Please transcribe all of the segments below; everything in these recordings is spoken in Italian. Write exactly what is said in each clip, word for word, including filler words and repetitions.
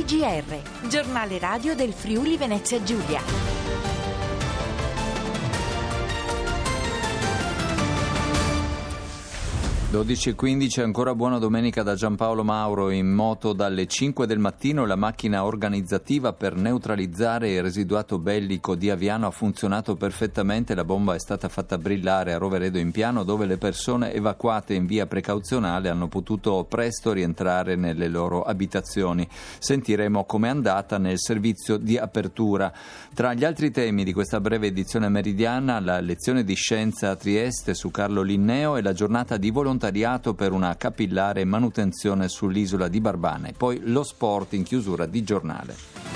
G R, giornale radio del Friuli Venezia Giulia. dodici e quindici, ancora buona domenica da Giampaolo Mauro. In moto dalle cinque del mattino la macchina organizzativa per neutralizzare il residuato bellico di Aviano ha funzionato perfettamente. La bomba è stata fatta brillare a Roveredo in Piano, dove le persone evacuate in via precauzionale hanno potuto presto rientrare nelle loro abitazioni. Sentiremo com'è andata nel servizio di apertura. Tra gli altri temi di questa breve edizione meridiana, la lezione di scienza a Trieste su Carlo Linneo e la giornata di volontariato per una capillare manutenzione sull'isola di Barbane. Poi lo sport in chiusura di giornale.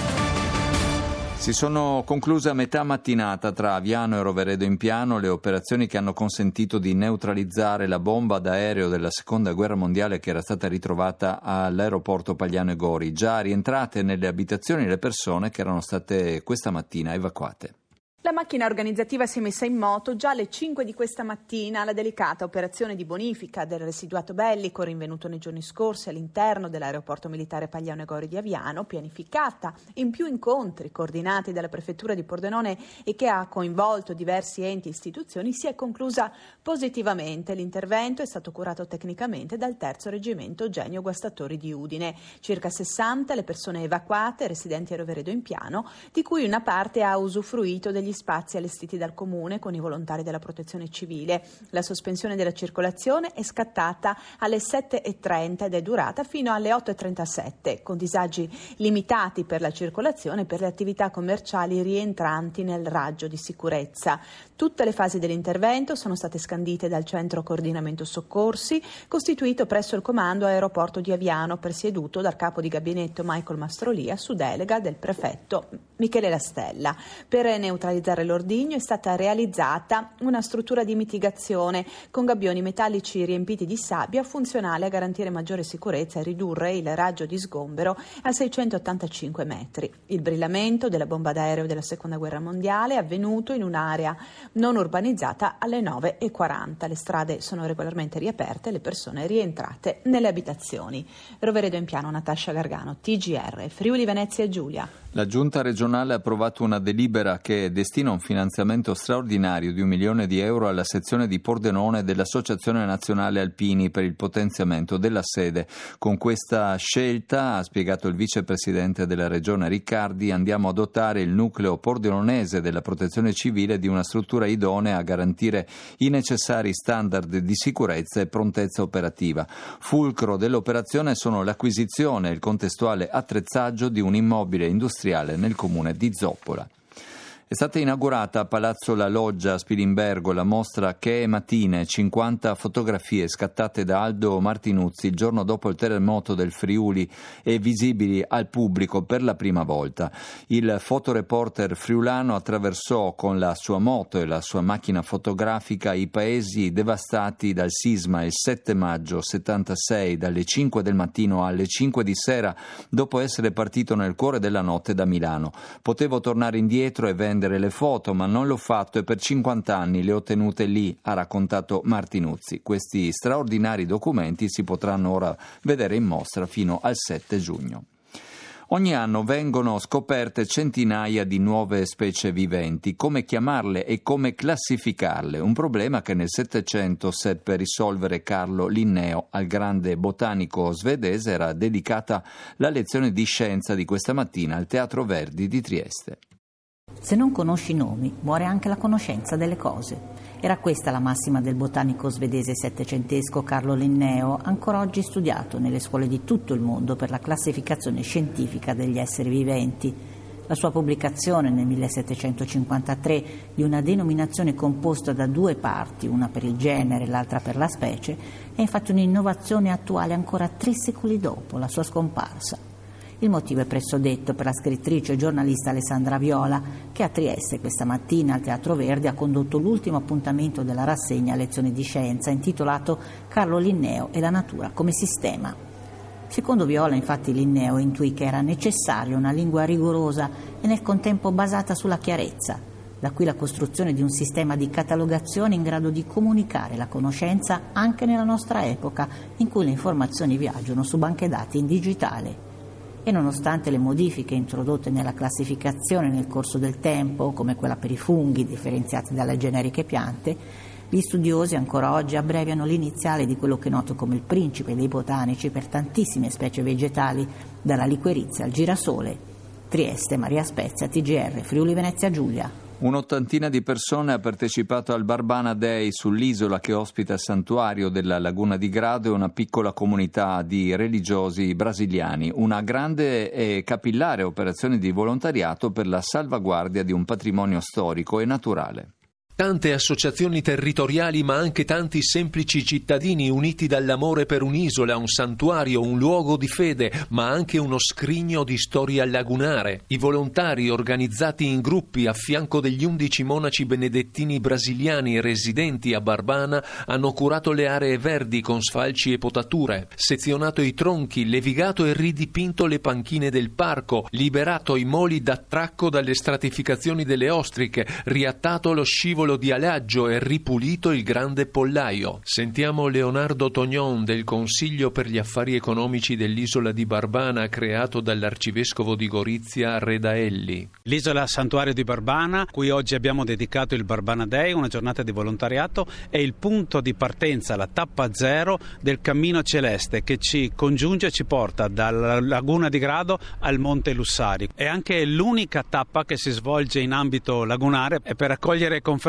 Si sono concluse a metà mattinata tra Aviano e Roveredo in Piano le operazioni che hanno consentito di neutralizzare la bomba d'aereo della seconda guerra mondiale che era stata ritrovata all'aeroporto Pagliano e Gori. Già rientrate nelle abitazioni le persone che erano state questa mattina evacuate. La macchina organizzativa si è messa in moto già alle cinque di questa mattina. La delicata operazione di bonifica del residuato bellico rinvenuto nei giorni scorsi all'interno dell'aeroporto militare Pagliano e Gori di Aviano, pianificata in più incontri coordinati dalla prefettura di Pordenone e che ha coinvolto diversi enti e istituzioni, si è conclusa positivamente. L'intervento è stato curato tecnicamente dal terzo reggimento Genio Guastatori di Udine. Circa sessanta le persone evacuate, residenti a Roveredo in Piano, di cui una parte ha usufruito degli spazi allestiti dal comune con i volontari della protezione civile. La sospensione della circolazione è scattata alle sette e trenta ed è durata fino alle otto e trentasette, con disagi limitati per la circolazione e per le attività commerciali rientranti nel raggio di sicurezza. Tutte le fasi dell'intervento sono state scandite dal Centro Coordinamento Soccorsi, costituito presso il comando aeroporto di Aviano, presieduto dal capo di gabinetto Michael Mastrolia su delega del prefetto Michele Lastella. Per neutralizzare l'ordigno è stata realizzata una struttura di mitigazione con gabbioni metallici riempiti di sabbia, funzionale a garantire maggiore sicurezza e ridurre il raggio di sgombero a seicentottantacinque metri. Il brillamento della bomba d'aereo della seconda guerra mondiale è avvenuto in un'area non urbanizzata alle nove e quaranta. Le strade sono regolarmente riaperte e le persone rientrate nelle abitazioni. Roveredo in Piano, Natascia Gargano, T G R, Friuli Venezia Giulia. La Giunta regionale ha approvato una delibera che destina un finanziamento straordinario di un milione di euro alla sezione di Pordenone dell'Associazione Nazionale Alpini per il potenziamento della sede. Con questa scelta, ha spiegato il vicepresidente della regione Riccardi, andiamo a dotare il nucleo pordenonese della protezione civile di una struttura idonea a garantire i necessari standard di sicurezza e prontezza operativa. Fulcro dell'operazione sono l'acquisizione e il contestuale attrezzaggio di un immobile industriale nel comune di Zoppola. È stata inaugurata a Palazzo La Loggia a Spilimbergo la mostra Che è Matine, cinquanta fotografie scattate da Aldo Martinuzzi il giorno dopo il terremoto del Friuli e visibili al pubblico per la prima volta. Il fotoreporter friulano attraversò con la sua moto e la sua macchina fotografica i paesi devastati dal sisma il sette maggio settantasei dalle cinque del mattino alle cinque di sera, dopo essere partito nel cuore della notte da Milano. Potevo tornare indietro e vendere le foto, ma non l'ho fatto e per cinquanta anni le ho tenute lì, ha raccontato Martinuzzi. Questi straordinari documenti si potranno ora vedere in mostra fino al sette giugno. Ogni anno vengono scoperte centinaia di nuove specie viventi. Come chiamarle e come classificarle? Un problema che nel Settecento seppe risolvere Carlo Linneo. Al grande botanico svedese era dedicata la lezione di scienza di questa mattina al Teatro Verdi di Trieste. Se non conosci i nomi, muore anche la conoscenza delle cose. Era questa la massima del botanico svedese settecentesco Carlo Linneo, ancora oggi studiato nelle scuole di tutto il mondo per la classificazione scientifica degli esseri viventi. La sua pubblicazione nel millesettecentocinquantatré di una denominazione composta da due parti, una per il genere e l'altra per la specie, è infatti un'innovazione attuale ancora tre secoli dopo la sua scomparsa. Il motivo è presso detto per la scrittrice e giornalista Alessandra Viola, che a Trieste questa mattina al Teatro Verdi ha condotto l'ultimo appuntamento della rassegna Lezioni di Scienza, intitolato Carlo Linneo e la natura come sistema. Secondo Viola, infatti, Linneo intuì che era necessaria una lingua rigorosa e nel contempo basata sulla chiarezza. Da qui la costruzione di un sistema di catalogazione in grado di comunicare la conoscenza anche nella nostra epoca, in cui le informazioni viaggiano su banche dati in digitale. E nonostante le modifiche introdotte nella classificazione nel corso del tempo, come quella per i funghi differenziati dalle generiche piante, gli studiosi ancora oggi abbreviano l'iniziale di quello che è noto come il principe dei botanici per tantissime specie vegetali, dalla liquirizia al girasole. Trieste, Maria Spezia, T G R, Friuli Venezia Giulia. Un'ottantina di persone ha partecipato al Barbana Day sull'isola che ospita il santuario della Laguna di Grado e una piccola comunità di religiosi brasiliani. Una grande e capillare operazione di volontariato per la salvaguardia di un patrimonio storico e naturale. Tante associazioni territoriali, ma anche tanti semplici cittadini uniti dall'amore per un'isola, un santuario, un luogo di fede, ma anche uno scrigno di storia lagunare. I volontari, organizzati in gruppi a fianco degli undici monaci benedettini brasiliani residenti a Barbana, hanno curato le aree verdi con sfalci e potature, sezionato i tronchi, levigato e ridipinto le panchine del parco, liberato i moli d'attracco dalle stratificazioni delle ostriche, riattato lo scivolo di alaggio e ripulito il grande pollaio. Sentiamo Leonardo Tognon del Consiglio per gli affari economici dell'isola di Barbana, creato dall'arcivescovo di Gorizia Redaelli. L'isola santuario di Barbana, cui oggi abbiamo dedicato il Barbana Day, una giornata di volontariato, è il punto di partenza, la tappa zero del cammino celeste che ci congiunge e ci porta dalla Laguna di Grado al Monte Lussari. È anche l'unica tappa che si svolge in ambito lagunare e per accogliere confortabilmente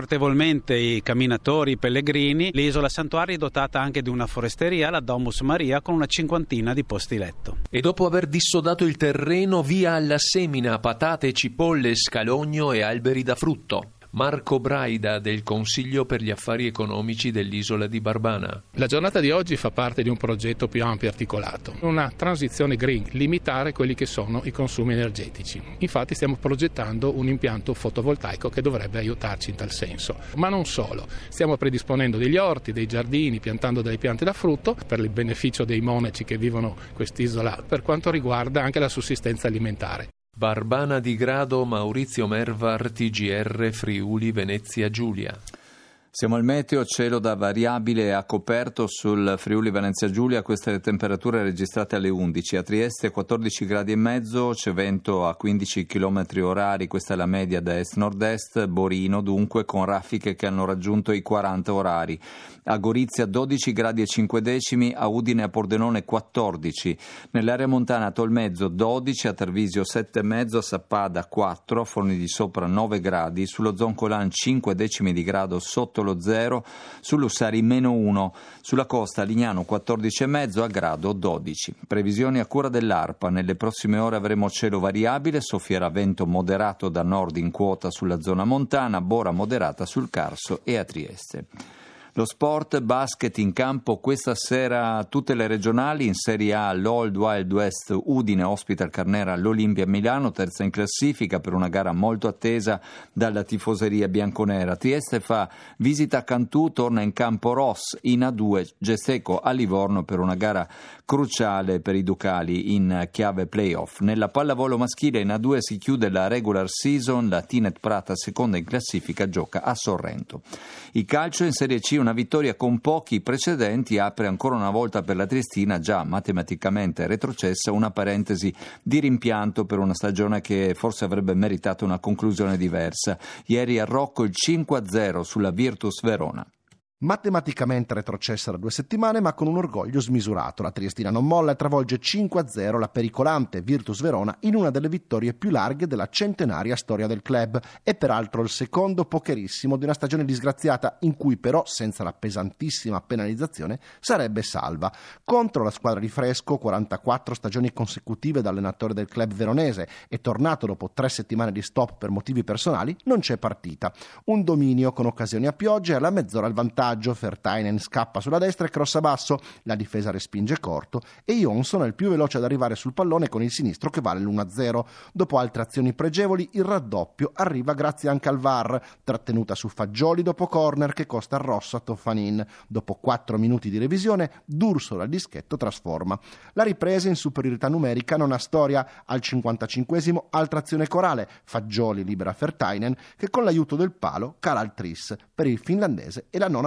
i camminatori, i pellegrini. L'isola santuario è dotata anche di una foresteria, la Domus Maria, con una cinquantina di posti letto. E dopo aver dissodato il terreno, via alla semina, patate, cipolle, scalogno e alberi da frutto. Marco Braida del Consiglio per gli affari economici dell'isola di Barbana. La giornata di oggi fa parte di un progetto più ampio e articolato, una transizione green, limitare quelli che sono i consumi energetici. Infatti stiamo progettando un impianto fotovoltaico che dovrebbe aiutarci in tal senso. Ma non solo, stiamo predisponendo degli orti, dei giardini, piantando delle piante da frutto per il beneficio dei monaci che vivono quest'isola, per quanto riguarda anche la sussistenza alimentare. Barbana di Grado, Maurizio Mervar, T G R, Friuli Venezia Giulia. Siamo al meteo, cielo da variabile a coperto sul Friuli Venezia Giulia, queste le temperature registrate alle undici, a Trieste quattordici gradi e mezzo, c'è vento a quindici chilometri orari, questa è la media da est-nord-est, Borino dunque con raffiche che hanno raggiunto i quaranta orari, a Gorizia dodici gradi e cinque decimi, a Udine e a Pordenone quattordici, nell'area montana a Tolmezzo dodici, a Tarvisio sette e mezzo, a Sappada quattro, a Forni di Sopra nove gradi, sullo Zoncolan cinque decimi di grado sotto lo zero, su Lussari meno uno, sulla costa a Lignano quattordici e mezzo, a Grado dodici. Previsioni a cura dell'ARPA, nelle prossime ore avremo cielo variabile, soffierà vento moderato da nord in quota sulla zona montana, bora moderata sul Carso e a Trieste. Lo sport, basket in campo questa sera tutte le regionali, in Serie A l'Old Wild West Udine ospita il Carnera l'Olimpia Milano, terza in classifica per una gara molto attesa dalla tifoseria bianconera. Trieste fa visita a Cantù, torna in campo Ross, in A due Gesteco a Livorno per una gara cruciale per i Ducali in chiave playoff. Nella pallavolo maschile in A due si chiude la regular season, la Tinet Prata seconda in classifica gioca a Sorrento. Il calcio in Serie C, una vittoria con pochi precedenti apre ancora una volta per la Triestina, già matematicamente retrocessa, una parentesi di rimpianto per una stagione che forse avrebbe meritato una conclusione diversa. Ieri a Rocco il cinque a zero sulla Virtus Verona. Matematicamente retrocessa da due settimane, ma con un orgoglio smisurato. La Triestina non molla e travolge cinque a zero la pericolante Virtus Verona in una delle vittorie più larghe della centenaria storia del club e peraltro il secondo pokerissimo di una stagione disgraziata in cui però, senza la pesantissima penalizzazione, sarebbe salva. Contro la squadra di Fresco, quarantaquattro stagioni consecutive da allenatore del club veronese e tornato dopo tre settimane di stop per motivi personali, non c'è partita. Un dominio con occasioni a pioggia e alla mezz'ora il vantaggio. Vertainen scappa sulla destra e crossa basso, la difesa respinge corto e Johnson è il più veloce ad arrivare sul pallone con il sinistro che vale l'uno a zero. Dopo altre azioni pregevoli il raddoppio arriva grazie anche al V A R, trattenuta su Fagioli dopo corner che costa il rosso a Toffanin. Dopo quattro minuti di revisione D'Urso dal dischetto trasforma. La ripresa in superiorità numerica non ha storia. Al cinquantacinquesimo altra azione corale, Fagioli libera Vertainen che con l'aiuto del palo cala il tris. Per il finlandese è la nona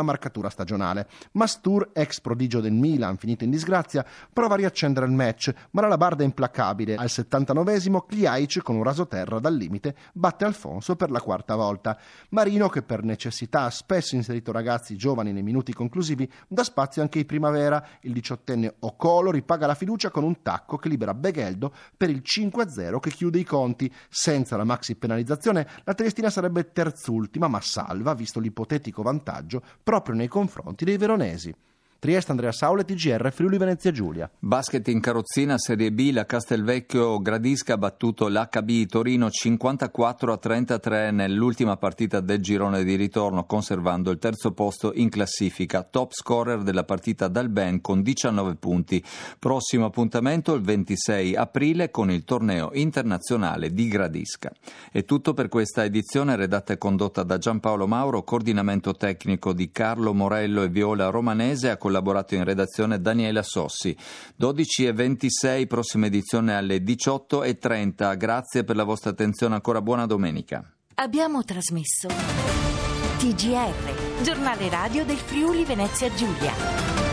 marcatura stagionale. Mastur, ex prodigio del Milan, finito in disgrazia, prova a riaccendere il match, ma la Labarda è implacabile. Al settantanovesimo Kliaic, con un rasoterra dal limite, batte Alfonso per la quarta volta. Marino, che per necessità ha spesso inserito ragazzi giovani nei minuti conclusivi, dà spazio anche ai Primavera. Il diciottenne Ocolo ripaga la fiducia con un tacco che libera Begheldo per il cinque a zero che chiude i conti. Senza la maxi penalizzazione la Triestina sarebbe terzultima, ma salva visto l'ipotetico vantaggio proprio nei confronti dei veronesi. Trieste, Andrea Saule, T G R, Friuli Venezia Giulia. Basket in carrozzina, Serie B, la Castelvecchio Gradisca ha battuto l'H B Torino cinquantaquattro a trentatré nell'ultima partita del girone di ritorno, conservando il terzo posto in classifica. Top scorer della partita Dalben con diciannove punti. Prossimo appuntamento il ventisei aprile con il torneo internazionale di Gradisca. È tutto per questa edizione, redatta e condotta da Giampaolo Mauro, coordinamento tecnico di Carlo Morello e Viola Romanese, a collaborato in redazione Daniela Sossi. dodici e ventisei, prossima edizione alle diciotto e trenta. Grazie per la vostra attenzione, ancora buona domenica. Abbiamo trasmesso T G R, giornale radio del Friuli Venezia Giulia.